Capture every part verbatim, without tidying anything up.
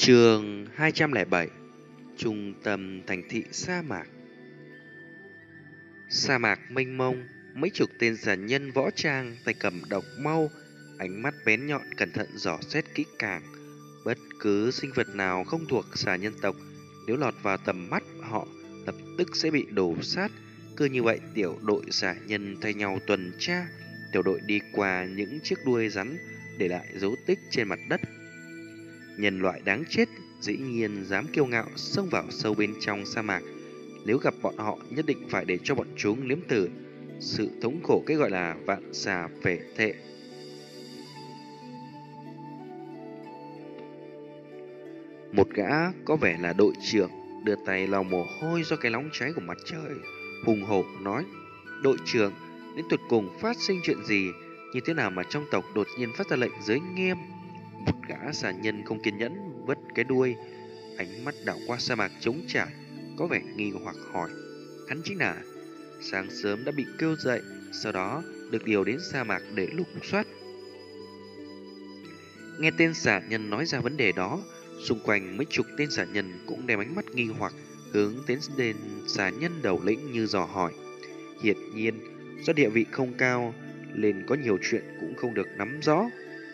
Chương hai trăm lẻ bảy. Trung tâm thành thị sa mạc. Sa mạc mênh mông, mấy chục tên giả nhân võ trang, tay cầm độc mâu, ánh mắt bén nhọn cẩn thận dò xét kỹ càng. Bất cứ sinh vật nào không thuộc xà nhân tộc, nếu lọt vào tầm mắt họ, lập tức sẽ bị đổ sát. Cứ như vậy, tiểu đội giả nhân thay nhau tuần tra, tiểu đội đi qua những chiếc đuôi rắn, để lại dấu tích trên mặt đất. Nhân loại đáng chết dĩ nhiên dám kiêu ngạo xông vào sâu bên trong sa mạc. Nếu gặp bọn họ, nhất định phải để cho bọn chúng nếm thử sự thống khổ cái gọi là vạn xà phệ thệ. Một gã có vẻ là đội trưởng đưa tay lau mồ hôi do cái nóng cháy của mặt trời, hùng hổ nói: "Đội trưởng, đến tuyệt cùng phát sinh chuyện gì? Như thế nào mà trong tộc đột nhiên phát ra lệnh giới nghiêm?" Một gã xà nhân không kiên nhẫn vứt cái đuôi, ánh mắt đảo qua sa mạc trống trải, có vẻ nghi hoặc hỏi. Hắn chính là sáng sớm đã bị kêu dậy, sau đó được điều đến sa mạc để lục soát. Nghe tên xà nhân nói ra vấn đề đó, xung quanh mấy chục tên xà nhân cũng đem ánh mắt nghi hoặc hướng đến tên xà nhân đầu lĩnh như dò hỏi. Hiển nhiên do địa vị không cao nên có nhiều chuyện cũng không được nắm rõ.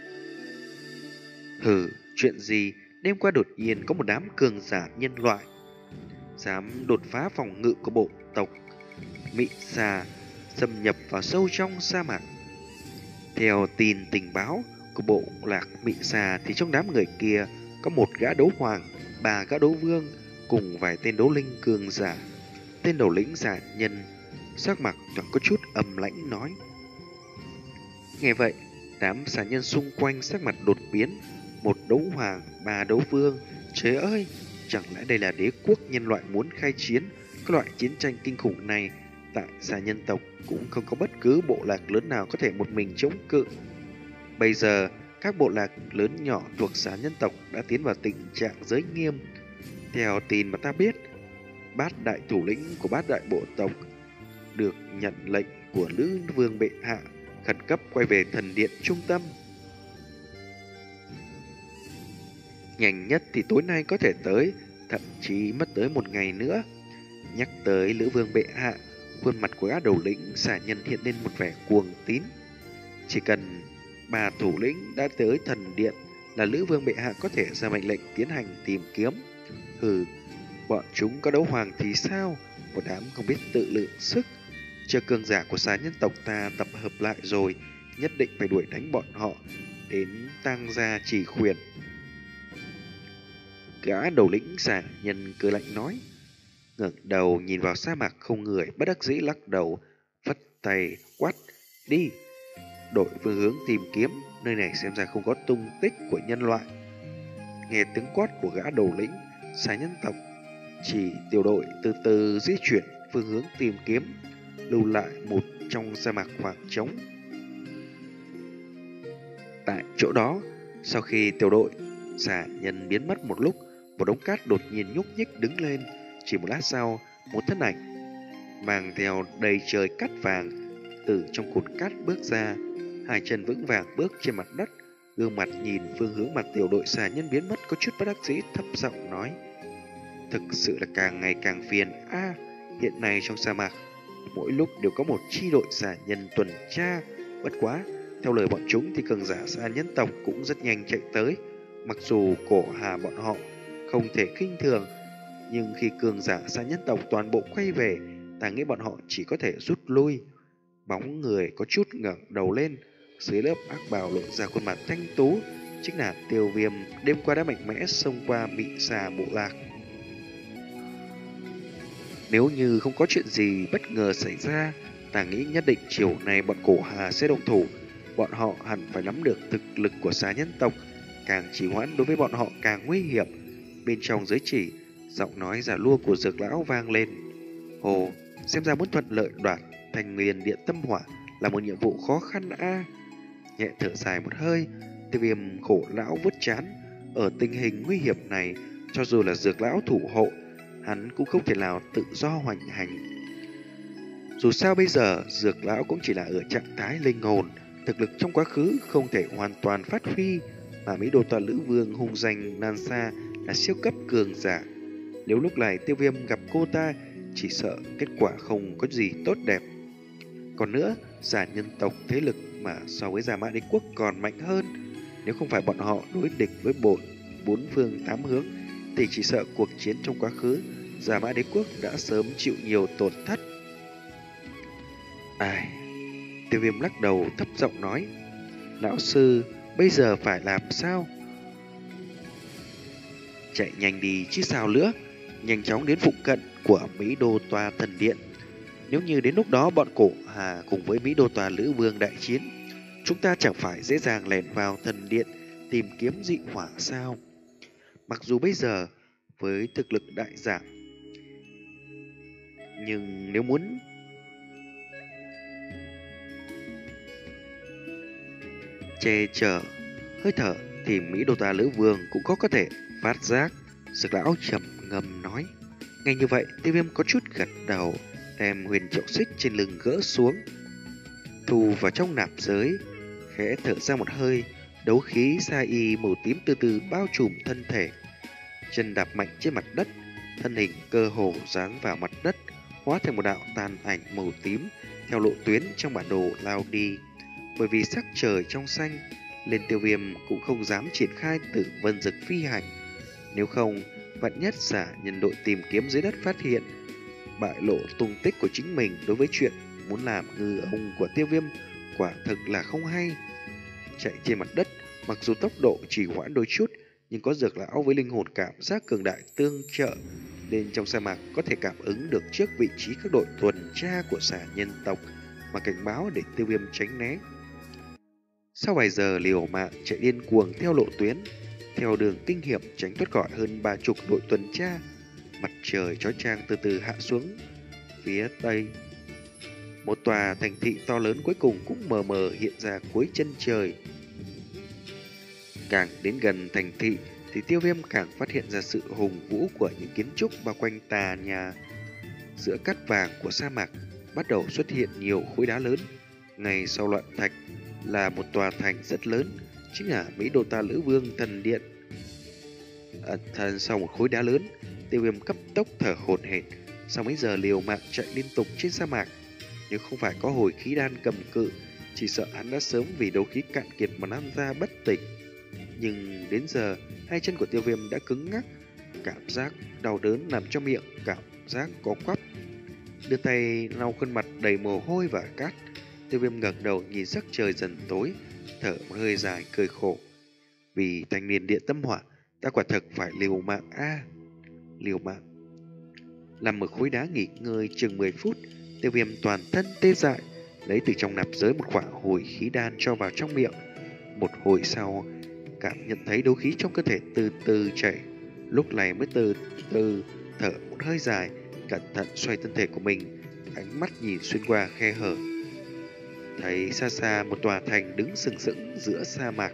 Hừ, chuyện gì? Đêm qua đột nhiên có một đám cường giả nhân loại dám đột phá phòng ngự của bộ tộc Mị Xà, xâm nhập vào sâu trong sa mạc. Theo tin tình báo của bộ lạc Mị Xà thì trong đám người kia có một gã đấu hoàng, ba gã đấu vương cùng vài tên đấu linh cường giả. Tên đầu lĩnh giả nhân sắc mặt thoáng có chút âm lãnh nói. Nghe vậy, đám xà nhân xung quanh sắc mặt đột biến. Một đấu hoàng, ba đấu vương, trời ơi, chẳng lẽ đây là đế quốc nhân loại muốn khai chiến? Cái loại chiến tranh kinh khủng này tại xà nhân tộc cũng không có bất cứ bộ lạc lớn nào có thể một mình chống cự. Bây giờ các bộ lạc lớn nhỏ thuộc xà nhân tộc đã tiến vào tình trạng giới nghiêm. Theo tin mà ta biết, bát đại thủ lĩnh của bát đại bộ tộc được nhận lệnh của Lữ Vương bệ hạ khẩn cấp quay về thần điện trung tâm. Nhanh nhất thì tối nay có thể tới, thậm chí mất tới một ngày nữa. Nhắc tới Lữ Vương bệ hạ, khuôn mặt của gã đầu lĩnh xà nhân hiện lên một vẻ cuồng tín. Chỉ cần bà thủ lĩnh đã tới thần điện là Lữ Vương bệ hạ có thể ra mệnh lệnh tiến hành tìm kiếm. Hừ, bọn chúng có đấu hoàng thì sao? Một đám không biết tự lượng sức. Chờ cường giả của xà nhân tộc ta tập hợp lại rồi, nhất định phải đuổi đánh bọn họ đến tang gia chỉ khuyển. Gã đầu lĩnh xà nhân cười lạnh nói, ngẩng đầu nhìn vào sa mạc không người, bất đắc dĩ lắc đầu, vất tay quát, đi, đổi phương hướng tìm kiếm, nơi này xem ra không có tung tích của nhân loại. Nghe tiếng quát của gã đầu lĩnh xà nhân tộc, chỉ tiểu đội từ từ di chuyển phương hướng tìm kiếm, lưu lại một trong sa mạc khoảng trống. Tại chỗ đó, sau khi tiểu đội xà nhân biến mất một lúc, một đống cát đột nhiên nhúc nhích đứng lên. Chỉ một lát sau, một thân ảnh mang theo đầy trời cát vàng từ trong cột cát bước ra, hai chân vững vàng bước trên mặt đất, gương mặt nhìn phương hướng mặt tiểu đội xà nhân biến mất có chút bất đắc dĩ, thấp giọng nói, thực sự là càng ngày càng phiền a. À, hiện nay trong sa mạc mỗi lúc đều có một chi đội xà nhân tuần tra. Bất quá, theo lời bọn chúng thì cường giả xà nhân tộc cũng rất nhanh chạy tới. Mặc dù cổ hà bọn họ không thể khinh thường, nhưng khi cường giả xà nhân tộc toàn bộ quay về, ta nghĩ bọn họ chỉ có thể rút lui. Bóng người có chút ngẩng đầu lên, dưới lớp ác bào lộ ra khuôn mặt thanh tú, chính là Tiêu Viêm đêm qua đã mạnh mẽ xông qua Mị Xà bộ lạc. Nếu như không có chuyện gì bất ngờ xảy ra, ta nghĩ nhất định chiều nay bọn cổ hà sẽ động thủ. Bọn họ hẳn phải nắm được thực lực của xà nhân tộc, càng trì hoãn đối với bọn họ càng nguy hiểm. Bên trong giới chỉ, giọng nói giả lua của Dược lão vang lên. Ồ, xem ra muốn thuận lợi đoạt Thành Nguyên Điện Tâm Hỏa là một nhiệm vụ khó khăn a. À. Nhẹ thở dài một hơi, Tiêu Viêm khổ lão vuốt trán. Ở tình hình nguy hiểm này, cho dù là Dược lão thủ hộ, hắn cũng không thể nào tự do hoành hành. Dù sao bây giờ, Dược lão cũng chỉ là ở trạng thái linh hồn, thực lực trong quá khứ không thể hoàn toàn phát huy, mà Mỹ Đô Tòa Lữ Vương hung danh nan xa là siêu cấp cường giả. Nếu lúc này Tiêu Viêm gặp cô ta, chỉ sợ kết quả không có gì tốt đẹp. Còn nữa, giả nhân tộc thế lực mà so với Gia Mã Đế Quốc còn mạnh hơn. Nếu không phải bọn họ đối địch với bổn bốn phương tám hướng, thì chỉ sợ cuộc chiến trong quá khứ, Gia Mã Đế Quốc đã sớm chịu nhiều tổn thất. Ai... Tiêu Viêm lắc đầu thấp giọng nói, lão sư, bây giờ phải làm sao? Chạy nhanh đi chứ sao nữa, nhanh chóng đến phụ cận của Mỹ Đô Tòa Thần Điện. Nếu như đến lúc đó bọn cổ Hà cùng với Mỹ Đô Tòa Lữ Vương đại chiến, chúng ta chẳng phải dễ dàng lẻn vào thần điện tìm kiếm dị hỏa sao? Mặc dù bây giờ với thực lực đại giảm, nhưng nếu muốn che chở hơi thở thì Mỹ Đô Tòa Lữ Vương cũng có có thể phát giác. Dược lão trầm ngâm nói. Ngay như vậy, Tiêu Viêm có chút gật đầu, đem huyền trọng xích trên lưng gỡ xuống, thu vào trong nạp giới, khẽ thở ra một hơi. Đấu khí sa y màu tím từ từ bao trùm thân thể, chân đạp mạnh trên mặt đất, thân hình cơ hồ dán vào mặt đất, hóa thành một đạo tàn ảnh màu tím theo lộ tuyến trong bản đồ lao đi. Bởi vì sắc trời trong xanh, lên Tiêu Viêm cũng không dám triển khai Tử Vân Dực phi hành. Nếu không, vạn nhất giả nhân đội tìm kiếm dưới đất phát hiện, bại lộ tung tích của chính mình, đối với chuyện muốn làm ngư ông của Tiêu Viêm quả thực là không hay. Chạy trên mặt đất, mặc dù tốc độ chỉ hoãn đôi chút, nhưng có dược lão với linh hồn cảm giác cường đại tương trợ, nên trong sa mạc có thể cảm ứng được trước vị trí các đội tuần tra của xà nhân tộc mà cảnh báo để Tiêu Viêm tránh né. Sau vài giờ liều mạng chạy điên cuồng theo lộ tuyến, theo đường kinh hiểm tránh thoát khỏi hơn ba chục đội tuần tra, mặt trời chói chang từ từ hạ xuống phía tây. Một tòa thành thị to lớn cuối cùng cũng mờ mờ hiện ra cuối chân trời. Càng đến gần thành thị thì Tiêu Viêm càng phát hiện ra sự hùng vũ của những kiến trúc bao quanh tà nhà. Giữa cát vàng của sa mạc bắt đầu xuất hiện nhiều khối đá lớn. Ngay sau loạn thạch là một tòa thành rất lớn, chính là Mỹ Đô Ta Lữ Vương Thần Điện. À, thần sau một khối đá lớn, Tiêu Viêm cấp tốc thở hổn hển. Sau mấy giờ liều mạng chạy liên tục trên sa mạc, nếu không phải có hồi khí đan cầm cự, chỉ sợ hắn đã sớm vì đấu khí cạn kiệt mà nằm ra bất tỉnh. Nhưng đến giờ, hai chân của Tiêu Viêm đã cứng ngắc, cảm giác đau đớn làm cho miệng cảm giác có quắp. Đưa tay lau khuôn mặt đầy mồ hôi và cát, Tiêu Viêm ngẩng đầu nhìn sắc trời dần tối, thở một hơi dài cười khổ. Vì thanh niên điện tâm hỏa, ta quả thực phải liều mạng a, à, liều mạng. Làm ở khối đá nghỉ ngơi chừng mười phút, Tiêu Viêm toàn thân tê dại, lấy từ trong nạp giới một quả hồi khí đan cho vào trong miệng. Một hồi sau, cảm nhận thấy đấu khí trong cơ thể từ từ chảy, lúc này mới từ từ thở một hơi dài, cẩn thận xoay thân thể của mình, ánh mắt nhìn xuyên qua khe hở, thấy xa xa một tòa thành đứng sừng sững giữa sa mạc.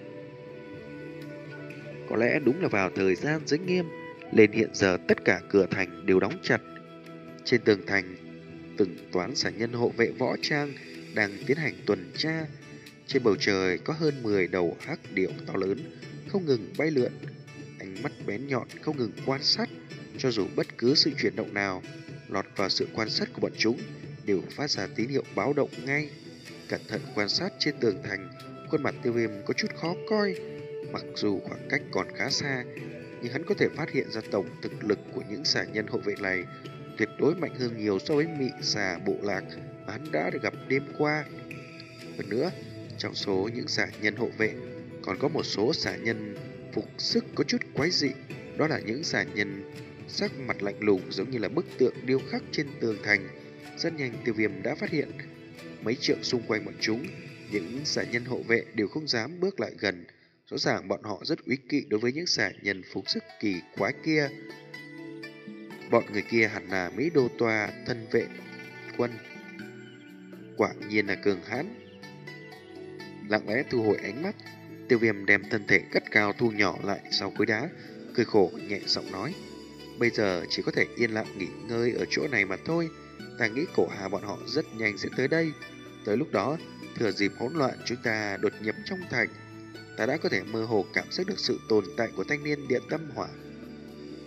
Có lẽ đúng là vào thời gian giới nghiêm, lên hiện giờ tất cả cửa thành đều đóng chặt. Trên tường thành, từng toán xà nhân hộ vệ võ trang đang tiến hành tuần tra. Trên bầu trời có hơn mười đầu hắc điểu to lớn không ngừng bay lượn, ánh mắt bén nhọn không ngừng quan sát. Cho dù bất cứ sự chuyển động nào lọt vào sự quan sát của bọn chúng đều phát ra tín hiệu báo động ngay. Cẩn thận quan sát trên tường thành, khuôn mặt Tiêu Viêm có chút khó coi. Mặc dù khoảng cách còn khá xa, nhưng hắn có thể phát hiện ra tổng thực lực của những xà nhân hộ vệ này tuyệt đối mạnh hơn nhiều so với mị xà bộ lạc mà hắn đã được gặp đêm qua. Hơn nữa, trong số những xà nhân hộ vệ còn có một số xà nhân phục sức có chút quái dị. Đó là những xà nhân sắc mặt lạnh lùng giống như là bức tượng điêu khắc trên tường thành. Rất nhanh Tiêu Viêm đã phát hiện mấy trượng xung quanh bọn chúng, những xà nhân hộ vệ đều không dám bước lại gần. Rõ ràng bọn họ rất úy kỵ đối với những xà nhân phục sức kỳ quái kia. Bọn người kia hẳn là Mỹ Đô Tòa thân vệ quân, quả nhiên là cường hãn. Lặng lẽ thu hồi ánh mắt, Tiêu Viêm đem thân thể cất cao thu nhỏ lại sau khối đá, cười khổ nhẹ giọng nói: bây giờ chỉ có thể yên lặng nghỉ ngơi ở chỗ này mà thôi. Ta nghĩ cổ hà bọn họ rất nhanh sẽ tới đây. Tới lúc đó, thừa dịp hỗn loạn chúng ta đột nhập trong thành, ta đã có thể mơ hồ cảm giác được sự tồn tại của thanh niên điện tâm hỏa.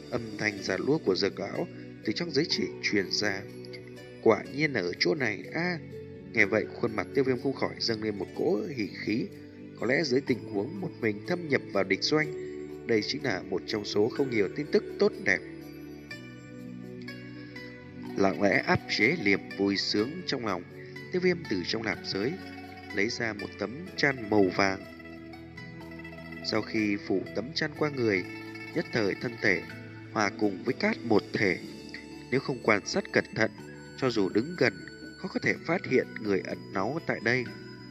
Âm thanh già lúa của Dược lão từ trong giới chỉ truyền ra. Quả nhiên là ở chỗ này a. À, nghe vậy khuôn mặt Tiêu Viêm không khỏi dâng lên một cỗ hỉ khí. Có lẽ dưới tình huống một mình thâm nhập vào địch doanh, đây chính là một trong số không nhiều tin tức tốt đẹp. Lặng lẽ áp chế niềm vui sướng trong lòng, Tiêu Viêm từ trong nạp giới lấy ra một tấm chăn màu vàng. Sau khi phủ tấm chăn qua người, nhất thời thân thể hòa cùng với cát một thể. Nếu không quan sát cẩn thận, cho dù đứng gần, khó có thể phát hiện người ẩn náu tại đây.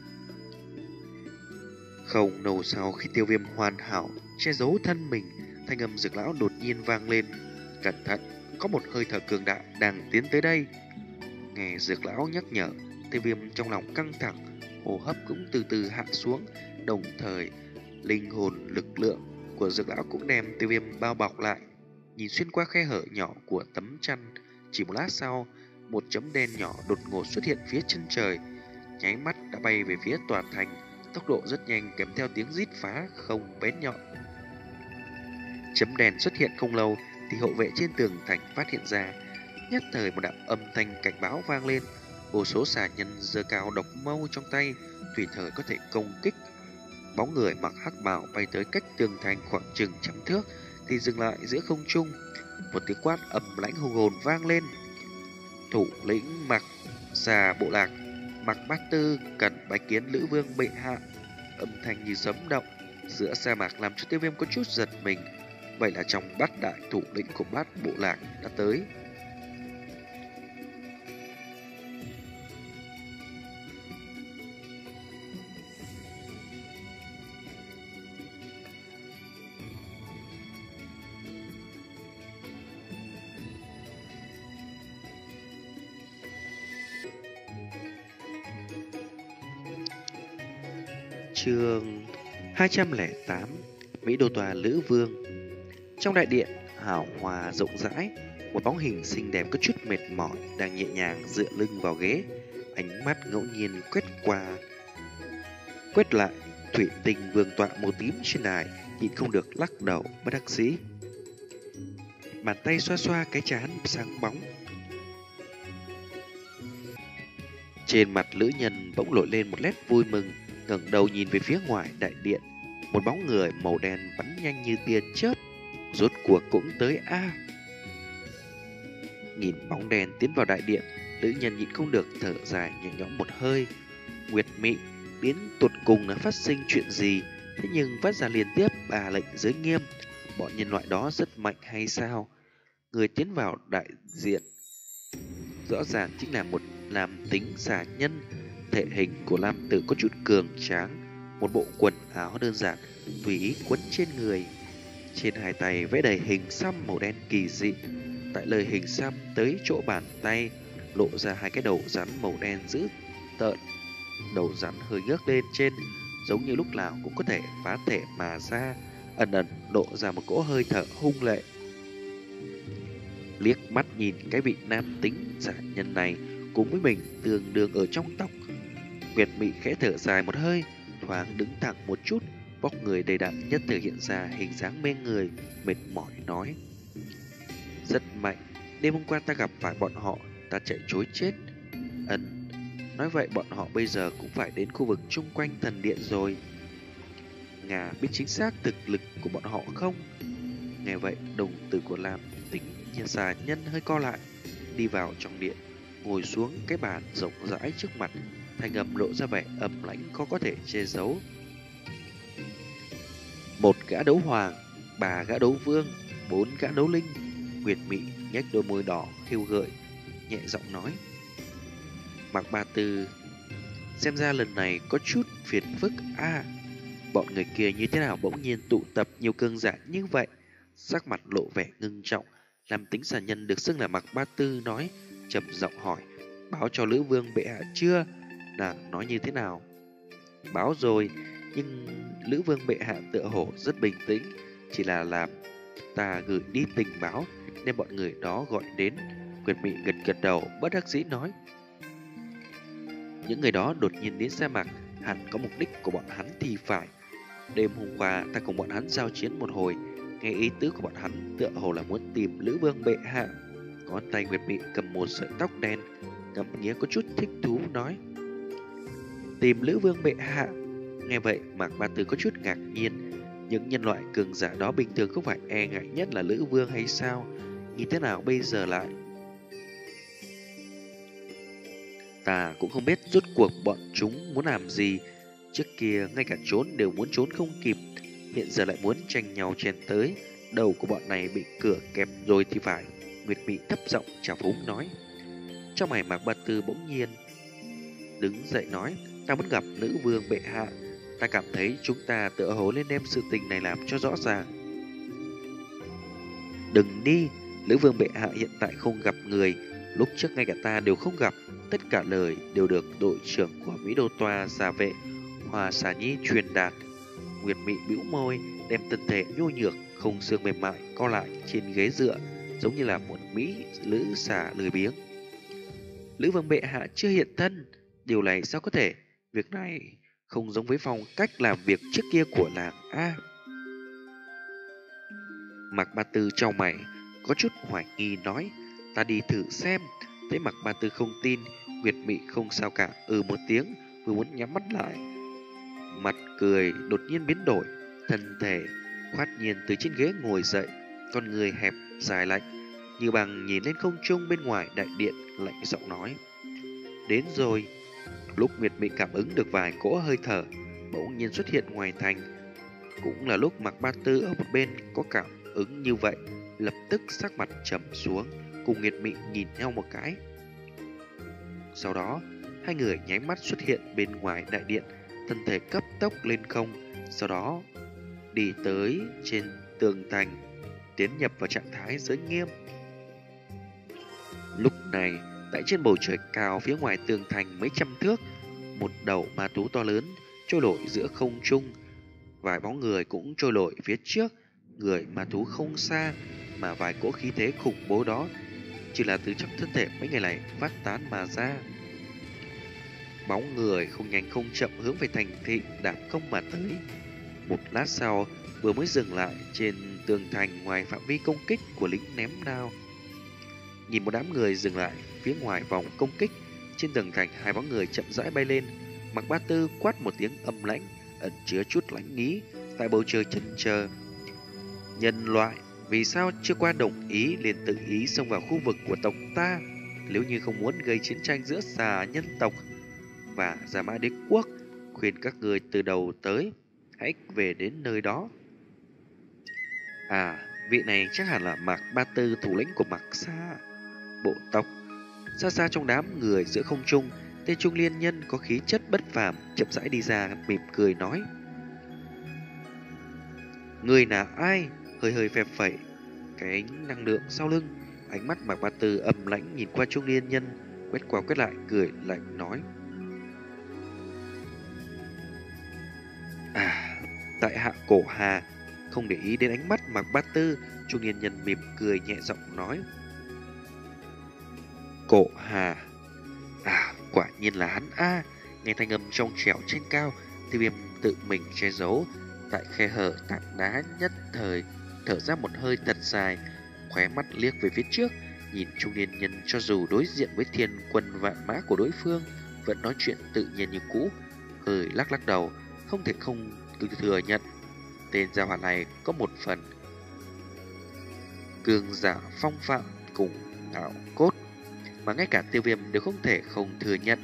Không lâu sau khi Tiêu Viêm hoàn hảo che giấu thân mình, thanh âm Dược lão đột nhiên vang lên. Cẩn thận, có một hơi thở cường đại đang tiến tới đây. Nghe Dược lão nhắc nhở, Tiêu Viêm trong lòng căng thẳng, hô hấp cũng từ từ hạ xuống. Đồng thời, linh hồn lực lượng của Dược lão cũng đem Tiêu Viêm bao bọc lại. Nhìn xuyên qua khe hở nhỏ của tấm chăn, chỉ một lát sau, một chấm đen nhỏ đột ngột xuất hiện phía chân trời, nháy mắt đã bay về phía tòa thành, tốc độ rất nhanh kèm theo tiếng rít phá không bén nhọn. Chấm đen xuất hiện không lâu thì hậu vệ trên tường thành phát hiện ra, nhất thời một đạo âm thanh cảnh báo vang lên. Vô số xà nhân giơ cao độc mâu trong tay, tùy thời có thể công kích. Bóng người mặc hắc bào bay tới cách tường thành khoảng chừng trăm thước thì dừng lại giữa không trung. Một tiếng quát ầm lãnh hùng hồn vang lên. Thủ lĩnh Mặc Xà bộ lạc Mặc Bát Tư cần bái kiến Lữ Vương bệ hạ. Âm thanh như sấm động giữa sa mạc làm cho Tiêu Viêm có chút giật mình. Vậy là trong bát đại thủ lĩnh của bát bộ lạc đã tới. Chương hai trăm lẻ tám, Mỹ Đô Tòa Lữ Vương. Trong đại điện hào hòa rộng rãi, một bóng hình xinh đẹp có chút mệt mỏi đang nhẹ nhàng dựa lưng vào ghế, ánh mắt ngẫu nhiên quét qua quét lại thủy tinh vương tọa màu tím trên đài, nhịn không được lắc đầu bất đắc dĩ. Bàn tay xoa xoa cái trán sáng bóng. Trên mặt lữ nhân bỗng nổi lên một nét vui mừng, ngẩng đầu nhìn về phía ngoài đại điện. Một bóng người màu đen bắn nhanh như tia chớp, rốt cuộc cũng tới a. À. Nhìn bóng đen tiến vào đại điện, lữ nhân nhịn không được thở dài nhẹ nhõm một hơi. Nguyệt Mị đến tột cùng là phát sinh chuyện gì? Thế nhưng vắt ra liên tiếp bà lệnh giới nghiêm, bọn nhân loại đó rất mạnh hay sao? Người tiến vào đại diện rõ ràng chính là một nam tính xà nhân. Thể hình của nam tử có chút cường tráng, một bộ quần áo đơn giản tùy ý quấn trên người, trên hai tay vẽ đầy hình xăm màu đen kỳ dị. Tại lời hình xăm tới chỗ bàn tay lộ ra hai cái đầu rắn màu đen dữ tợn. Đầu rắn hơi ngước lên trên, giống như lúc nào cũng có thể phá thể mà ra, ẩn ẩn lộ ra một cỗ hơi thở hung lệ. Liếc mắt nhìn cái vị nam tính giả nhân này cùng với mình tương đương ở trong tóc, Nguyệt Mị khẽ thở dài một hơi, thoáng đứng thẳng một chút, vóc người đầy đặn nhất thời hiện ra hình dáng mê người, mệt mỏi nói: rất mạnh, đêm hôm qua ta gặp phải bọn họ, ta chạy trối chết. Ẩn, nói vậy bọn họ bây giờ cũng phải đến khu vực chung quanh thần điện rồi. Ngà biết chính xác thực lực của bọn họ không? Nghe vậy, đồng tử của Lam tính nhà xà nhân hơi co lại, đi vào trong điện, ngồi xuống cái bàn rộng rãi trước mặt, thanh âm lộ ra vẻ ẩm lãnh khó có thể che giấu. Một gã đấu hoàng, ba gã đấu vương, bốn gã đấu linh. Nguyệt Mị nhếch đôi môi đỏ khiêu gợi, nhẹ giọng nói: Mạc Ba Tư, xem ra lần này có chút phiền phức a. À, bọn người kia như thế nào bỗng nhiên tụ tập nhiều cường giả như vậy? Sắc mặt lộ vẻ ngưng trọng, làm tính xà nhân được xưng là Mạc Ba Tư nói, trầm giọng hỏi: báo cho Lữ Vương bệ hạ chưa? Nàng nói như thế nào? Báo rồi, nhưng Lữ Vương bệ hạ tựa hồ rất bình tĩnh, chỉ là làm ta gửi đi tình báo nên bọn người đó gọi đến. Nguyệt Mị gật gật đầu bất đắc dĩ nói: những người đó đột nhiên đến sa mạc hẳn có mục đích của bọn hắn thì phải. Đêm hôm qua ta cùng bọn hắn giao chiến một hồi, Nghe ý tứ của bọn hắn tựa hồ là muốn tìm Lữ Vương bệ hạ. Ngón tay Nguyệt Mị cầm một sợi tóc đen, ngắm nghía có chút thích thú nói: tìm Lữ Vương bệ hạ. Nghe vậy Mạc Ba Tư có chút ngạc nhiên. Những nhân loại cường giả đó bình thường không phải e ngại nhất là Lữ Vương hay sao? Như thế nào bây giờ lại? Ta cũng không biết rốt cuộc bọn chúng muốn làm gì. Trước kia ngay cả trốn đều muốn trốn không kịp, hiện giờ lại muốn tranh nhau chen tới. Đầu của bọn này bị cửa kẹp rồi thì phải. Nguyệt Mị thấp giọng trào phúng nói. Trong mày Mạc Ba Tư bỗng nhiên đứng dậy nói: ta muốn gặp nữ vương bệ hạ. Ta cảm thấy chúng ta tựa hồ nên đem sự tình này làm cho rõ ràng. Đừng đi, nữ vương bệ hạ hiện tại không gặp người, lúc trước ngay cả ta đều không gặp. Tất cả lời đều được đội trưởng của Mỹ Đô Toa Gia Vệ Hòa Xà Nhi truyền đạt. Nguyệt Mị bĩu môi, đem thân thể nhu nhược không xương mềm mại co lại trên ghế dựa, giống như là một mỹ lữ xà lười biếng. Lữ vương bệ hạ chưa hiện thân, điều này sao có thể? Việc này không giống với phong cách làm việc trước kia của làng A. Mạc Ba Tư trong mày có chút hoài nghi nói: ta đi thử xem. Thấy Mạc Ba Tư không tin, Nguyệt Mị không sao cả, ừ một tiếng, vừa muốn nhắm mắt lại, mặt cười đột nhiên biến đổi, thân thể khoát nhiên từ trên ghế ngồi dậy, con người hẹp dài lạnh như bằng nhìn lên không trung bên ngoài đại điện, lạnh giọng nói: đến rồi. Lúc Nguyệt Mị cảm ứng được vài cỗ hơi thở bỗng nhiên xuất hiện ngoài thành, cũng là lúc Mạc Ba Tư ở một bên có cảm ứng như vậy, lập tức sắc mặt trầm xuống, cùng Nguyệt Mị nhìn nhau một cái. Sau đó hai người nháy mắt xuất hiện bên ngoài đại điện, thân thể cấp tốc lên không, sau đó đi tới trên tường thành, tiến nhập vào trạng thái giới nghiêm. Lúc này tại trên bầu trời cao phía ngoài tường thành mấy trăm thước, một đầu ma thú to lớn trôi nổi giữa không trung, vài bóng người cũng trôi nổi phía trước. Người ma thú không xa, mà vài cỗ khí thế khủng bố đó chỉ là từ trong thân thể mấy người này phát tán mà ra. Bóng người không nhanh không chậm hướng về thành thị đạp không mà tới. Một lát sau vừa mới dừng lại trên tường thành ngoài phạm vi công kích của lính ném đao. Nhìn một đám người dừng lại phía ngoài vòng công kích, trên tường thành hai bóng người chậm rãi bay lên. Mạc Ba Tư quát một tiếng âm lãnh, ẩn chứa chút lãnh ý, tại bầu trời chần chờ: nhân loại, vì sao chưa qua đồng ý liền tự ý xông vào khu vực của tộc ta? Nếu như không muốn gây chiến tranh giữa xà nhân tộc và Gia Mã Đế quốc, khuyên các người từ đầu tới hãy về đến nơi đó. À, vị này chắc hẳn là Mạc Ba Tư, thủ lĩnh của Mạc Sa bộ tộc. Xa xa trong đám người giữa không trung, tên trung liên nhân có khí chất bất phàm chậm rãi đi ra, mỉm cười nói: người là ai? Hơi hơi phè phẩy cái ánh năng lượng sau lưng. Ánh mắt Mạc Ba Tư âm lãnh nhìn qua trung liên nhân, quét qua quét lại, cười lạnh nói: à, tại hạ Cổ Hà. Không để ý đến ánh mắt Mạc Ba Tư, trung liên nhân mỉm cười nhẹ giọng nói: Cổ Hà, à, quả nhiên là hắn a. Nghe thanh âm trong trẻo trên cao, Tiêu Viêm tự mình che giấu tại khe hở tảng đá, nhất thời thở ra một hơi thật dài, khóe mắt liếc về phía trước, nhìn trung niên nhân cho dù đối diện với thiên quân vạn mã của đối phương vẫn nói chuyện tự nhiên như cũ, hơi lắc lắc đầu, không thể không thừa nhận tên gia hỏa này có một phần cường giả phong phạm cùng ảo cốt mà ngay cả Tiêu Viêm đều không thể không thừa nhận.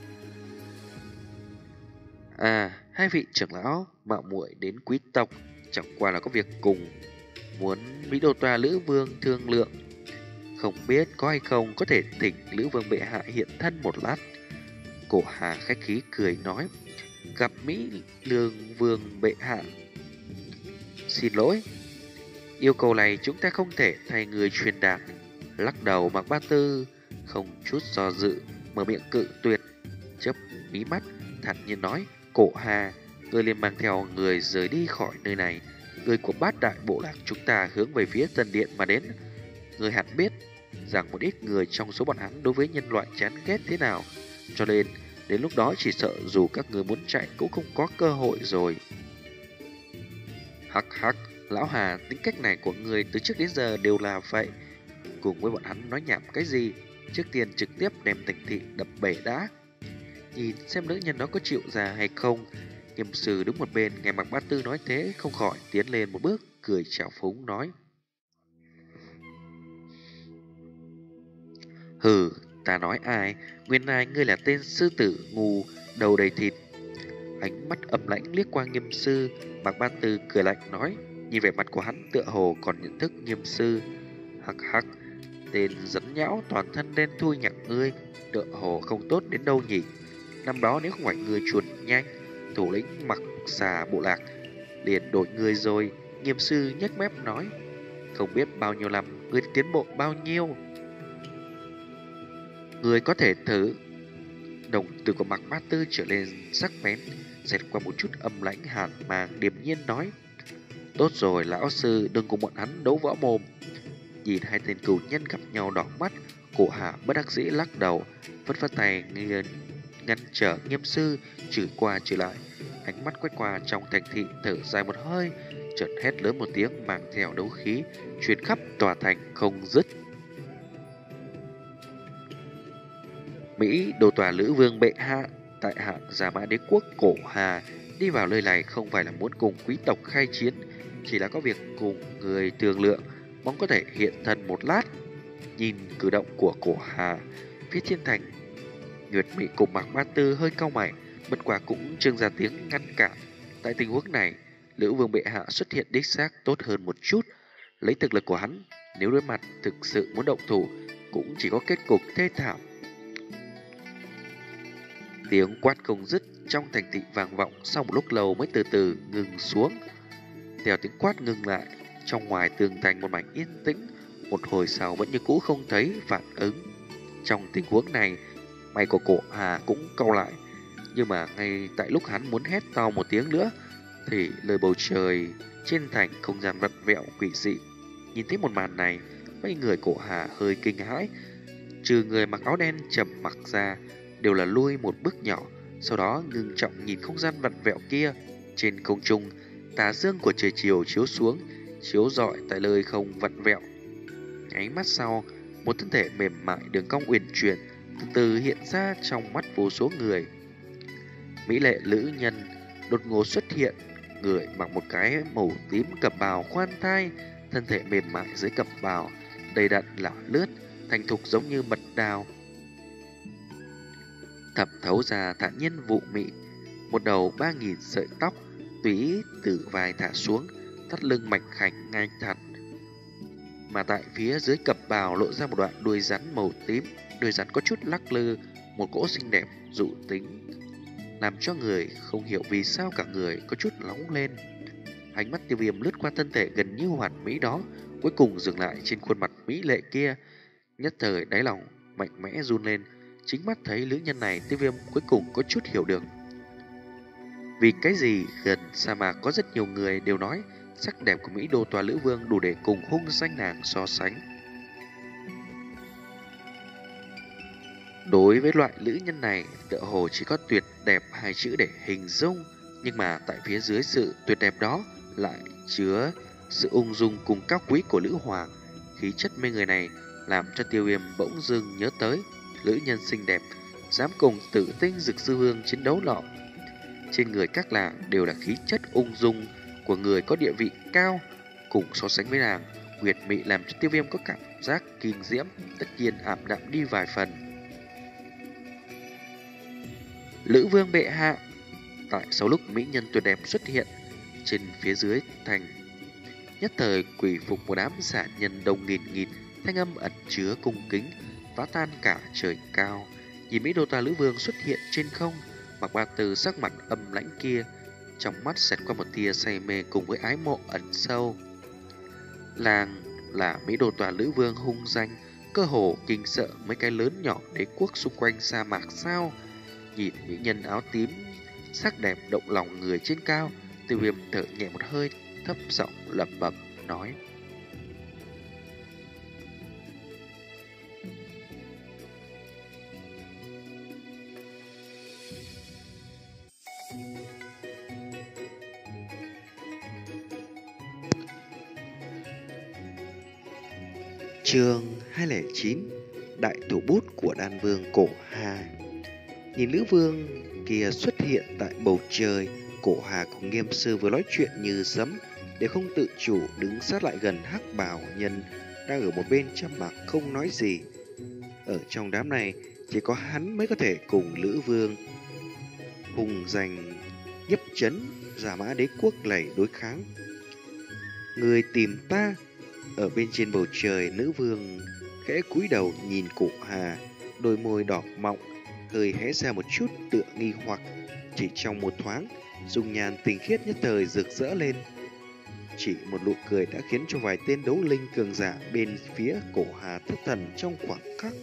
À, hai vị trưởng lão mạo muội đến quý tộc chẳng qua là có việc cùng muốn Mỹ Đô Toa Lữ Vương thương lượng, không biết có hay không có thể thỉnh Lữ Vương bệ hạ hiện thân một lát. Cổ Hà khách khí cười nói: gặp Mỹ Lương Vương bệ hạ, xin lỗi, yêu cầu này chúng ta không thể thay người truyền đạt. Lắc đầu Mạc Ba Tư không chút do dự mở miệng cự tuyệt, chớp mí mắt thản nhiên nói: Cổ Hà, người liền mang theo người rời đi khỏi nơi này. Người của bát đại bộ lạc chúng ta hướng về phía Tân Điện mà đến. Người hẳn biết rằng một ít người trong số bọn hắn đối với nhân loại chán ghét thế nào, cho nên đến lúc đó chỉ sợ dù các người muốn chạy cũng không có cơ hội rồi. Hắc hắc, Lão Hà, tính cách này của người từ trước đến giờ đều là vậy. Cùng với bọn hắn nói nhảm cái gì, trước tiên trực tiếp đem Thành Thị đập bể đã. Nhìn xem nữ nhân đó có chịu ra hay không. Nghiêm sư đứng một bên nghe Mạc Bá Tư nói thế, không khỏi tiến lên một bước, cười trào phúng nói: Hừ, ta nói ai, nguyên lai ngươi là tên sư tử ngu, đầu đầy thịt. Ánh mắt ấm lãnh liếc qua Nghiêm sư, Mạc Bá Tư cười lạnh nói, nhìn vẻ mặt của hắn tựa hồ còn nhận thức Nghiêm sư. Hắc hắc, tên dẫn nhão toàn thân đen thui nhặng ngươi, tựa hồ không tốt đến đâu nhỉ. Năm đó nếu không phải ngươi chuồn nhanh, thủ lĩnh Mặc Xà bộ lạc liền đổi người rồi. Nghiêm sư nhếch mép nói, không biết bao nhiêu năm ngươi tiến bộ bao nhiêu. Ngươi có thể thử. Đồng từ của Mạc Bá Tư trở lên sắc bén, xẹt qua một chút âm lãnh hàn màng, điềm nhiên nói, tốt rồi lão sư, đừng cùng bọn hắn đấu võ mồm. Nhìn hai tên cừu nhân gặp nhau đỏ mắt, Cổ Hà bất đắc dĩ lắc đầu, phất phất tay ngăn, ngăn trở Nghiêm sư, chửi qua chửi lại. Ánh mắt quét qua trong Thành Thị, thở dài một hơi, chợt hét lớn một tiếng mang theo đấu khí truyền khắp tòa thành không dứt. Mỹ đô tòa Lữ Vương bệ hạ, tại hạ Giả Mã Đế quốc Cổ Hà đi vào nơi này không phải là muốn cùng quý tộc khai chiến, chỉ là có việc cùng người thương lượng, mong có thể hiện thân một lát. Nhìn cử động của Cổ Hà, phía trên thành, Nguyệt Mị cùng Mạc Bá Tư hơi cau mày, bất quá cũng trưng ra tiếng ngăn cản. Tại tình huống này, Lữ Vương bệ hạ xuất hiện đích xác tốt hơn một chút. Lấy thực lực của hắn, nếu đối mặt thực sự muốn động thủ, cũng chỉ có kết cục thê thảm. Tiếng quát không dứt trong thành thị vang vọng, sau một lúc lâu mới từ từ ngừng xuống. Theo tiếng quát ngừng lại, trong ngoài tường thành một mảnh yên tĩnh, một hồi sau vẫn như cũ không thấy phản ứng. Trong tình huống này, mày của Cổ Hà cũng cau lại, nhưng mà ngay tại lúc hắn muốn hét to một tiếng nữa, thì lời bầu trời trên thành không gian vặn vẹo quỷ dị. Nhìn thấy một màn này, mấy người Cổ Hà hơi kinh hãi, trừ người mặc áo đen trầm mặc ra, đều là lui một bước nhỏ, sau đó ngưng trọng nhìn không gian vặn vẹo kia. Trên không trung, tà dương của trời chiều chiếu xuống, chiếu rọi tại nơi không vặn vẹo. Nháy mắt sau, một thân thể mềm mại đường cong uyển chuyển từ từ hiện ra trong mắt vô số người. Mỹ lệ nữ nhân đột ngột xuất hiện, người mặc một cái màu tím cẩm bào khoan thai, thân thể mềm mại dưới cẩm bào đầy đặn lả lướt, thành thục giống như mật đào, thẩm thấu ra thản nhiên vụ mị. Một đầu ba nghìn sợi tóc tùy ý từ vai thả xuống, thắt lưng mảnh khảnh ngay thẳng, mà tại phía dưới cẩm bào lộ ra một đoạn đuôi rắn màu tím. Đuôi rắn có chút lắc lư, một cỗ xinh đẹp dụ tính, làm cho người không hiểu vì sao cả người có chút nóng lên. Ánh mắt Tiêu Viêm lướt qua thân thể gần như hoàn mỹ đó, cuối cùng dừng lại trên khuôn mặt mỹ lệ kia. Nhất thời đáy lòng mạnh mẽ run lên, chính mắt thấy nữ nhân này, Tiêu Viêm cuối cùng có chút hiểu được vì cái gì gần sa mạc có rất nhiều người đều nói sắc đẹp của Mỹ đô tòa Lữ Vương đủ để cùng hung danh nàng so sánh. Đối với loại nữ nhân này, tựa hồ chỉ có tuyệt đẹp hai chữ để hình dung, nhưng mà tại phía dưới sự tuyệt đẹp đó lại chứa sự ung dung cùng cao quý của Lữ Hoàng. Khí chất mê người này làm cho Tiêu Viêm bỗng dưng nhớ tới nữ nhân xinh đẹp dám cùng Tử Tinh Dực Sư Vương chiến đấu nọ. Trên người các nàng đều là khí chất ung dung của người có địa vị cao, cùng so sánh với nàng, Nguyệt Mị làm cho Tiêu Viêm có cảm giác kinh diễm, tất nhiên ảm đạm đi vài phần. Lữ Vương bệ hạ. Tại sau lúc mỹ nhân tuyệt đẹp xuất hiện trên phía dưới thành, nhất thời quỷ phục một đám giả nhân đông nghìn nghịt, thanh âm ẩn chứa cung kính phá tan cả trời cao. Nhìn Mỹ đô tòa Lữ Vương xuất hiện trên không, Mạc Bá Tư sắc mặt âm lãnh kia, trong mắt xẹt qua một tia say mê cùng với ái mộ ẩn sâu. Làng là Mỹ đô tòa Lữ Vương hung danh, cơ hồ kinh sợ mấy cái lớn nhỏ đế quốc xung quanh sa mạc sao? Nhìn mỹ nhân áo tím sắc đẹp động lòng người trên cao, Tiêu Viêm thở nhẹ một hơi, thấp giọng lẩm bẩm nói: Chương hai không chín. Đại thủ bút của đan vương Cổ Hà. Nhìn Lữ Vương kia xuất hiện tại bầu trời, Cổ Hà cùng Nghiêm Sư vừa nói chuyện như sấm, đều không tự chủ đứng sát lại gần Hắc Bảo Nhân đang ở một bên trầm mặc không nói gì. Ở trong đám này, chỉ có hắn mới có thể cùng Lữ Vương hùng giành nhấp chấn Giả Mã Đế quốc này đối kháng. Người tìm ta. Ở bên trên bầu trời, nữ vương khẽ cúi đầu nhìn Cổ Hà, đôi môi đỏ mọng hơi hé ra một chút tựa nghi hoặc. Chỉ trong một thoáng, dung nhan tinh khiết nhất thời rực rỡ lên. Chỉ một nụ cười đã khiến cho vài tên đấu linh cường giả bên phía Cổ Hà thất thần trong khoảng khắc.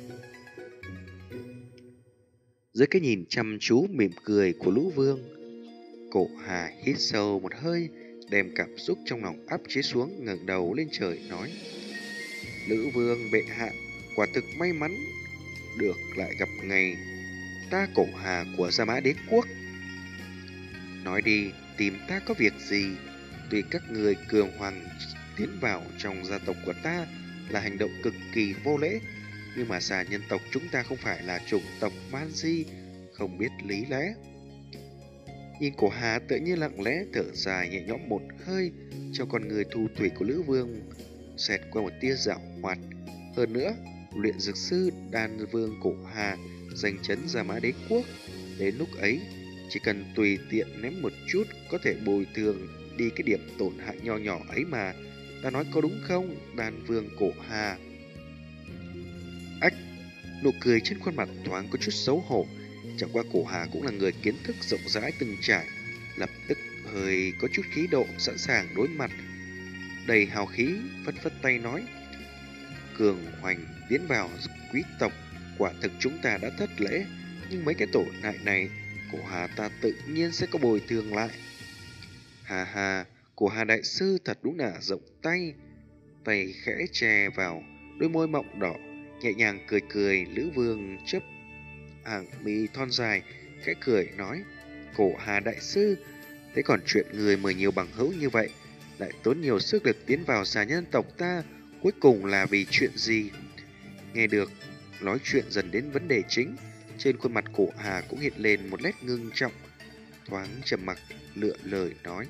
Dưới cái nhìn chăm chú mỉm cười của Lữ Vương, Cổ Hà hít sâu một hơi, đem cảm xúc trong lòng áp chế xuống, ngẩng đầu lên trời nói: Lữ Vương bệ hạ, quả thực may mắn được lại gặp ngày ta Cổ Hà của Gia Mã Đế quốc. Nói đi, tìm ta có việc gì? Tuy các người cường hoàng tiến vào trong gia tộc của ta là hành động cực kỳ vô lễ, nhưng mà xà nhân tộc chúng ta không phải là chủng tộc man di, không biết lý lẽ. Nhìn Cổ Hà tự nhiên lặng lẽ thở dài nhẹ nhõm một hơi, trong con người thu thủy của Lữ Vương xẹt qua một tia giảo hoạt. Hơn nữa, luyện dược sư đan vương Cổ Hà giành chấn Gia Mã Đế quốc, đến lúc ấy chỉ cần tùy tiện ném một chút có thể bồi thường đi cái điểm tổn hại nho nhỏ ấy mà. Ta nói có đúng không, đan vương Cổ Hà? Ách, nụ cười trên khuôn mặt thoáng có chút xấu hổ. Chẳng qua Cổ Hà cũng là người kiến thức rộng rãi từng trải, lập tức hơi có chút khí độ, sẵn sàng đối mặt. Đầy hào khí, phất phất tay nói: Cường hoành tiến vào quý tộc, quả thực chúng ta đã thất lễ, nhưng mấy cái tổn hại này, Cổ Hà ta tự nhiên sẽ có bồi thường lại. Hà hà, Cổ Hà đại sư thật đúng là rộng tay. Tay khẽ chè vào đôi môi mọng đỏ, nhẹ nhàng cười cười. Lữ Vương chớp hàng mi thon dài, khẽ cười nói: Cổ Hà đại sư, thế còn chuyện người mời nhiều bằng hữu như vậy, lại tốn nhiều sức lực tiến vào xà nhân tộc ta, cuối cùng là vì chuyện gì? Nghe được nói chuyện dần đến vấn đề chính, trên khuôn mặt Cổ Hà cũng hiện lên một nét ngưng trọng, thoáng trầm mặc lựa lời nói: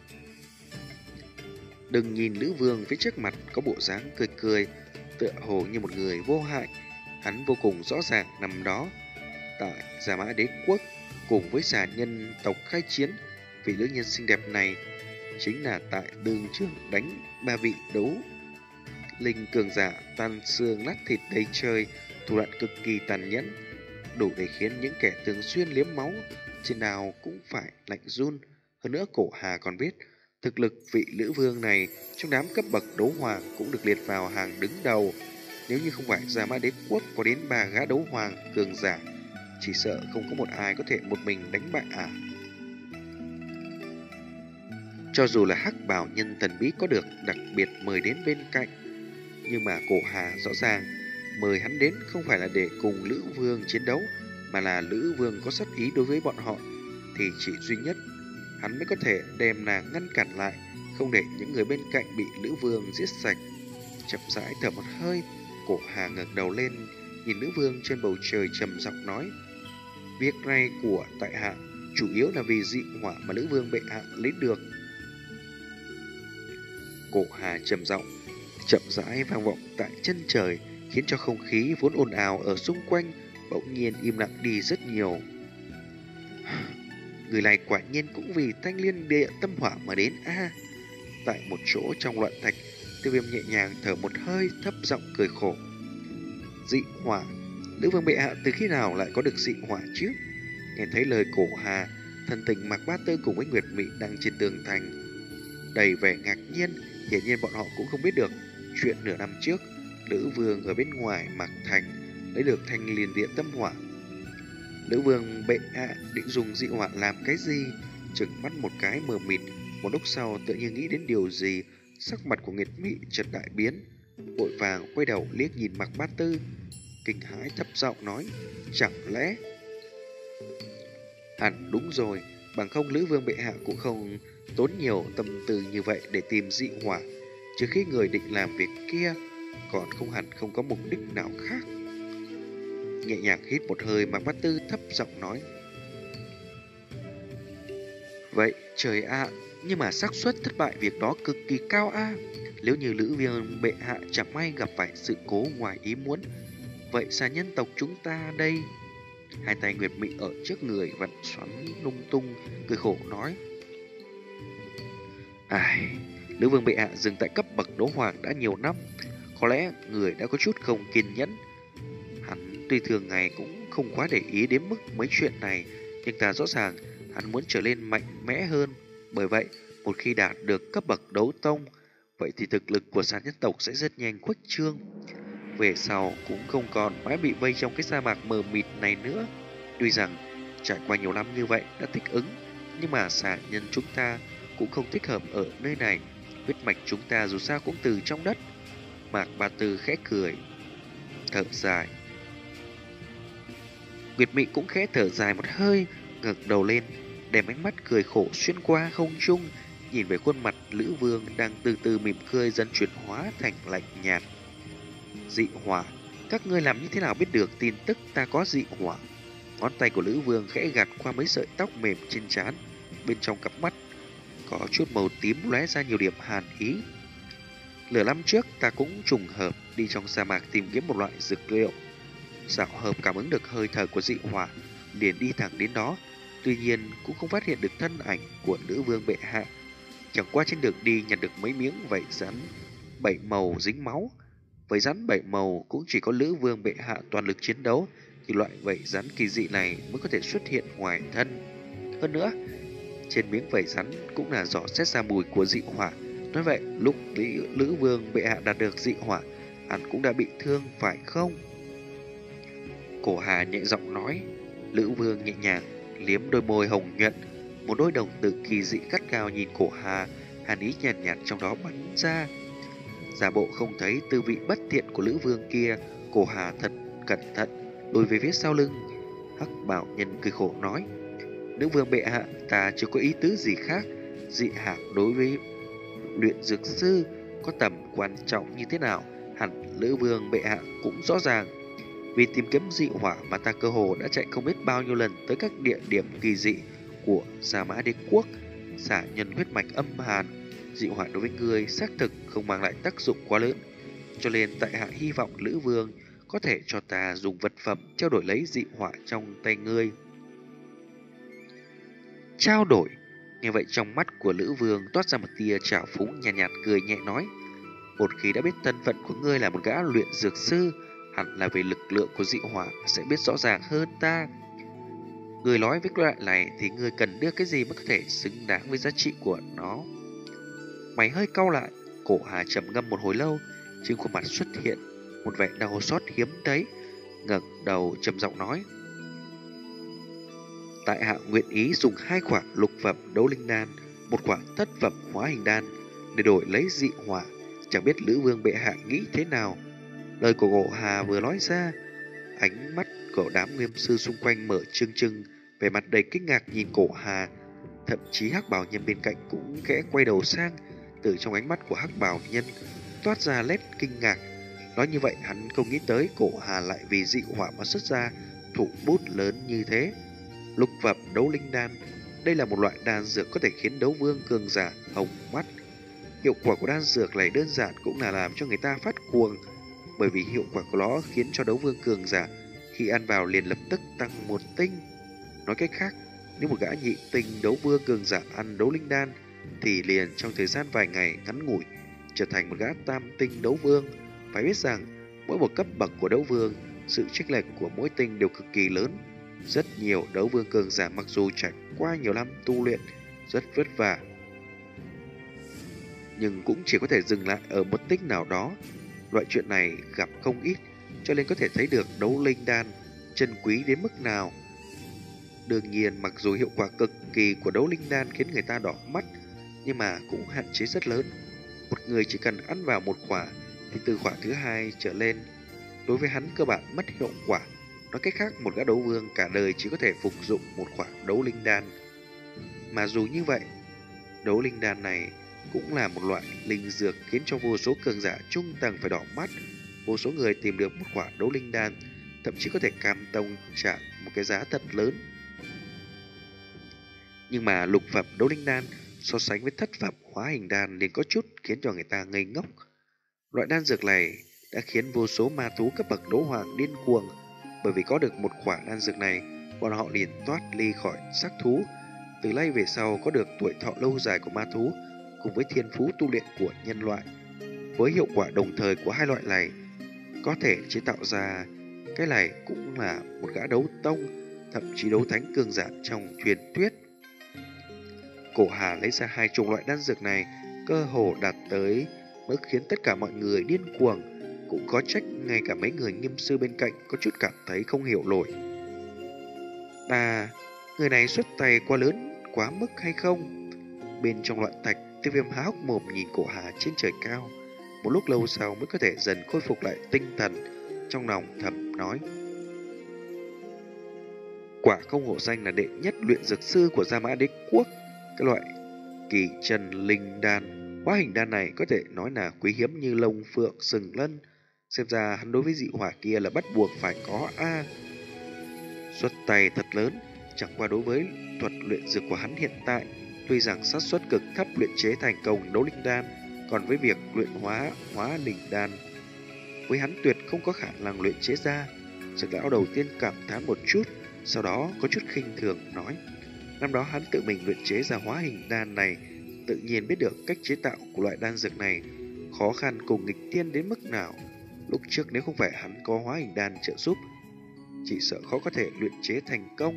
Đừng nhìn Lữ Vương phía trước mặt có bộ dáng cười cười, tựa hồ như một người vô hại. Hắn vô cùng rõ ràng năm đó tại Gia Mã Đế quốc cùng với xà nhân tộc khai chiến, vị nữ nhân xinh đẹp này chính là tại đường trường đánh ba vị đấu linh cường giả tan xương nát thịt đầy trời, thủ đoạn cực kỳ tàn nhẫn, đủ để khiến những kẻ thường xuyên liếm máu trên nào cũng phải lạnh run. Hơn nữa Cổ Hà còn biết thực lực vị Lữ Vương này trong đám cấp bậc đấu hoàng cũng được liệt vào hàng đứng đầu. Nếu như không phải Gia Mã Đế quốc có đến ba gã đấu hoàng cường giả, chỉ sợ không có một ai có thể một mình đánh bại ả. Cho dù là Hắc Bảo Nhân thần bí có được đặc biệt mời đến bên cạnh, nhưng mà Cổ Hà rõ ràng mời hắn đến không phải là để cùng Lữ Vương chiến đấu, mà là Lữ Vương có sát ý đối với bọn họ, thì chỉ duy nhất hắn mới có thể đem nàng ngăn cản lại, không để những người bên cạnh bị Lữ Vương giết sạch. Chậm rãi thở một hơi, Cổ Hà ngẩng đầu lên, nhìn Lữ Vương trên bầu trời trầm giọng nói: Việc này của tại hạ chủ yếu là vì dị hỏa mà Lữ Vương bệ hạ lấy được. Cổ Hà trầm giọng, chậm rãi vang vọng tại chân trời, khiến cho không khí vốn ồn ào ở xung quanh bỗng nhiên im lặng đi rất nhiều. Người này quả nhiên cũng vì thanh liên địa tâm hỏa mà đến a. À, tại một chỗ trong loạn thạch, Tiêu Viêm nhẹ nhàng thở một hơi, thấp giọng cười khổ: Dị hỏa? Lữ Vương bệ hạ từ khi nào lại có được dị hỏa chứ? Nghe thấy lời Cổ Hà, thần tình Mạc Bát Tư cùng với Nguyệt Mị đang trên tường thành đầy vẻ ngạc nhiên. Hiển nhiên bọn họ cũng không biết được chuyện nửa năm trước Lữ Vương ở bên ngoài Mạc Thành lấy được thanh liên địa tâm hỏa. Lữ Vương bệ hạ định dùng dị hỏa làm cái gì? Trừng mắt một cái mờ mịt, một lúc sau tự nhiên nghĩ đến điều gì, sắc mặt của Nguyệt Mị chợt đại biến, vội vàng quay đầu liếc nhìn Mạc Bát Tư, kinh hãi thấp giọng nói: Chẳng lẽ... Hẳn đúng rồi, bằng không Lữ Vương bệ hạ cũng không tốn nhiều tâm tư như vậy để tìm dị hỏa, trừ khi người định làm việc kia còn không hẳn không có mục đích nào khác. Nhẹ nhàng hít một hơi, Mạc Bá Tư thấp giọng nói: Vậy trời ạ, nhưng mà xác suất thất bại việc đó cực kỳ cao a. Nếu như Lữ Vương bệ hạ chẳng may gặp phải sự cố ngoài ý muốn, vậy xà nhân tộc chúng ta đây? Hai tay Nguyệt Mị ở trước người vặn xoắn lung tung, cười khổ nói: Ai, Lữ Vương bệ hạ dừng tại cấp bậc đấu hoàng đã nhiều năm, có lẽ người đã có chút không kiên nhẫn. Hắn tuy thường ngày cũng không quá để ý đến mức mấy chuyện này, nhưng ta rõ ràng hắn muốn trở nên mạnh mẽ hơn. Bởi vậy, một khi đạt được cấp bậc đấu tông, vậy thì thực lực của xà nhân tộc sẽ rất nhanh khuếch trương. Về sau cũng không còn mãi bị vây trong cái sa mạc mờ mịt này nữa. Tuy rằng trải qua nhiều năm như vậy đã thích ứng, nhưng mà xà nhân chúng ta cũng không thích hợp ở nơi này. Huyết mạch chúng ta dù sao cũng từ trong đất. Mạc Bá Tư khẽ cười, thở dài. Nguyệt Mị cũng khẽ thở dài một hơi, ngẩng đầu lên, đem ánh mắt cười khổ xuyên qua không trung, nhìn về khuôn mặt Lữ Vương đang từ từ mỉm cười dần chuyển hóa thành lạnh nhạt. Dị hỏa, các ngươi làm như thế nào biết được tin tức ta có dị hỏa? Ngón tay của Lữ Vương khẽ gạt qua mấy sợi tóc mềm trên trán, bên trong cặp mắt có chút màu tím lóe ra nhiều điểm hàn ý. Nửa năm trước ta cũng trùng hợp đi trong sa mạc tìm kiếm một loại dược liệu, xảo hợp cảm ứng được hơi thở của dị hỏa, liền đi thẳng đến đó. Tuy nhiên cũng không phát hiện được thân ảnh của nữ vương bệ hạ. Chẳng qua trên đường đi nhặt được mấy miếng vảy rắn bảy màu dính máu. Vảy rắn bảy màu cũng chỉ có Lữ Vương bệ hạ toàn lực chiến đấu thì loại vảy rắn kỳ dị này mới có thể xuất hiện ngoài thân. Hơn nữa, trên miếng vảy rắn cũng là rõ xét ra mùi của dị hỏa. Nói vậy, lúc Lữ, Lữ Vương bệ hạ đạt được dị hỏa, hắn cũng đã bị thương phải không? Cổ Hà nhẹ giọng nói. Lữ Vương nhẹ nhàng liếm đôi môi hồng nhuận, một đôi đồng tử kỳ dị gắt gao nhìn Cổ Hà, hàn ý nhàn nhạt, nhạt trong đó bắn ra. Giả bộ không thấy tư vị bất thiện của Lữ Vương kia, Cổ Hà thật cẩn thận lùi về phía sau lưng. Hắc Bảo Nhân cười khổ nói: Nữ Vương bệ hạ, ta chưa có ý tứ gì khác. Dị hạc đối với luyện dược sư có tầm quan trọng như thế nào, hẳn Lữ Vương bệ hạ cũng rõ ràng. Vì tìm kiếm dị hỏa mà ta cơ hồ đã chạy không biết bao nhiêu lần tới các địa điểm kỳ dị của Sa Mã Đế Quốc. Xả nhân huyết mạch âm hàn, dị hỏa đối với người xác thực không mang lại tác dụng quá lớn, cho nên tại hạ hy vọng Lữ Vương có thể cho ta dùng vật phẩm trao đổi lấy dị hỏa trong tay ngươi. Trao đổi? Như vậy trong mắt của Lữ Vương toát ra một tia trào phúng, nhạt, nhạt cười nhẹ nói: Một khi đã biết thân phận của ngươi là một gã luyện dược sư, hẳn là về lực lượng của dị hỏa sẽ biết rõ ràng hơn ta. Người nói với loại này thì người cần đưa cái gì mới có thể xứng đáng với giá trị của nó. Mày hơi cau lại, Cổ Hà trầm ngâm một hồi lâu, trên khuôn mặt xuất hiện một vẻ đau xót hiếm thấy, ngẩng đầu trầm giọng nói: Tại hạ nguyện ý dùng hai quả lục phẩm đấu linh đan, một quả thất phẩm hóa hình đan để đổi lấy dị hỏa. Chẳng biết Lữ Vương bệ hạ nghĩ thế nào? Lời của Cổ Hà vừa nói ra, ánh mắt của đám nghiêm sư xung quanh mở trừng trừng, vẻ mặt đầy kinh ngạc nhìn Cổ Hà. Thậm chí Hắc Bảo Nhân bên cạnh cũng khẽ quay đầu sang. Từ trong ánh mắt của Hắc Bảo Nhân toát ra nét kinh ngạc. Nói như vậy hắn không nghĩ tới Cổ Hà lại vì dị hỏa mà xuất ra thủ bút lớn như thế. Lục phẩm đấu linh đan, đây là một loại đan dược có thể khiến đấu vương cường giả hồng mắt. Hiệu quả của đan dược này đơn giản cũng là làm cho người ta phát cuồng, bởi vì hiệu quả của nó khiến cho đấu vương cường giả khi ăn vào liền lập tức tăng một tinh. Nói cách khác, nếu một gã nhị tinh đấu vương cường giả ăn đấu linh đan thì liền trong thời gian vài ngày ngắn ngủi trở thành một gã tam tinh đấu vương. Phải biết rằng mỗi một cấp bậc của đấu vương, sự chênh lệch của mỗi tinh đều cực kỳ lớn. Rất nhiều đấu vương cường giả mặc dù trải qua nhiều năm tu luyện rất vất vả, nhưng cũng chỉ có thể dừng lại ở một tích nào đó. Loại chuyện này gặp không ít, cho nên có thể thấy được đấu linh đan chân quý đến mức nào. Đương nhiên, mặc dù hiệu quả cực kỳ của đấu linh đan khiến người ta đỏ mắt, nhưng mà cũng hạn chế rất lớn. Một người chỉ cần ăn vào một quả thì từ quả thứ hai trở lên, đối với hắn cơ bản mất hiệu quả. Nói cách khác, một gã đấu vương cả đời chỉ có thể phục dụng một quả đấu linh đan. Mà dù như vậy, đấu linh đan này cũng là một loại linh dược khiến cho vô số cường giả trung tầng phải đỏ mắt. Vô số người tìm được một quả đấu linh đan, thậm chí có thể cam tông trả một cái giá thật lớn. Nhưng mà lục phẩm đấu linh đan so sánh với thất phẩm hóa hình đan liền có chút khiến cho người ta ngây ngốc. Loại đan dược này đã khiến vô số ma thú cấp bậc đấu hoàng điên cuồng, bởi vì có được một quả đan dược này, bọn họ liền thoát ly khỏi xác thú. Từ nay về sau có được tuổi thọ lâu dài của ma thú cùng với thiên phú tu luyện của nhân loại. Với hiệu quả đồng thời của hai loại này, có thể chế tạo ra cái này cũng là một gã đấu tông, thậm chí đấu thánh cường giả trong truyền thuyết. Cổ Hà lấy ra hai chủng loại đan dược này, cơ hồ đạt tới mức khiến tất cả mọi người điên cuồng. Cũng có trách ngay cả mấy người nghiêm sư bên cạnh có chút cảm thấy không hiểu nổi. Ta, người này xuất tay quá lớn, quá mức hay không? Bên trong loạn thạch, Tiêu Viêm há hốc mồm nhìn Cổ Hà trên trời cao. Một lúc lâu sau mới có thể dần khôi phục lại tinh thần, trong lòng thầm nói: quả không hổ danh là đệ nhất luyện dược sư của Gia Mã Đế Quốc. Cái loại kỳ trần linh đan, hóa hình đan này có thể nói là quý hiếm như lông phượng sừng lân. Xem ra hắn đối với dị hỏa kia là bắt buộc phải có a. À, xuất tay thật lớn, chẳng qua đối với thuật luyện dược của hắn hiện tại, tuy rằng xác suất cực thấp luyện chế thành công đấu linh đan, còn với việc luyện hóa hóa linh đan, với hắn tuyệt không có khả năng luyện chế ra. Dược lão đầu tiên cảm thán một chút, sau đó có chút khinh thường nói: năm đó hắn tự mình luyện chế ra hóa hình đan này, tự nhiên biết được cách chế tạo của loại đan dược này khó khăn cùng nghịch tiên đến mức nào. Lúc trước nếu không phải hắn có hóa hình đan trợ giúp, chỉ sợ khó có thể luyện chế thành công.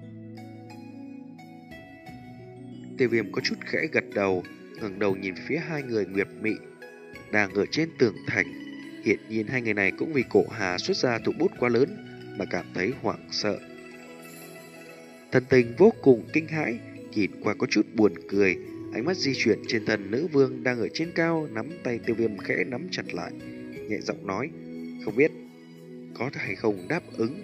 Tiêu Viêm có chút khẽ gật đầu, ngẩng đầu nhìn phía hai người Nguyệt Mị đang ở trên tường thành. Hiện nhiên hai người này cũng vì Cổ Hà xuất ra thủ bút quá lớn mà cảm thấy hoảng sợ. Thần tình vô cùng kinh hãi, nhìn qua có chút buồn cười, ánh mắt di chuyển trên thần nữ vương đang ở trên cao, nắm tay Tiêu Viêm khẽ nắm chặt lại, nhẹ giọng nói: không biết có thể hay không đáp ứng.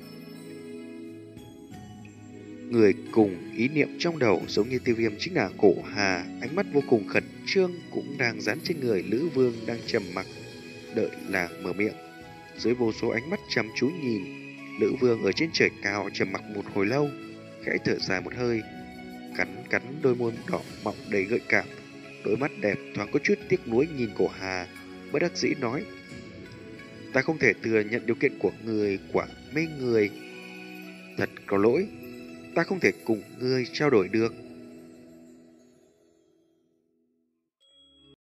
Người cùng ý niệm trong đầu giống như Tiêu Viêm chính là Cổ Hà, ánh mắt vô cùng khẩn trương cũng đang dán trên người nữ vương đang trầm mặc đợi nàng mở miệng. Dưới vô số ánh mắt chăm chú nhìn, nữ vương ở trên trời cao trầm mặc một hồi lâu, khẽ thở dài một hơi, cắn cắn đôi môi đỏ mọng đầy gợi cảm, đôi mắt đẹp thoáng có chút tiếc nuối nhìn Cổ Hà, bất đắc dĩ nói: ta không thể thừa nhận điều kiện của người quả mê người, thật có lỗi, ta không thể cùng ngươi trao đổi được.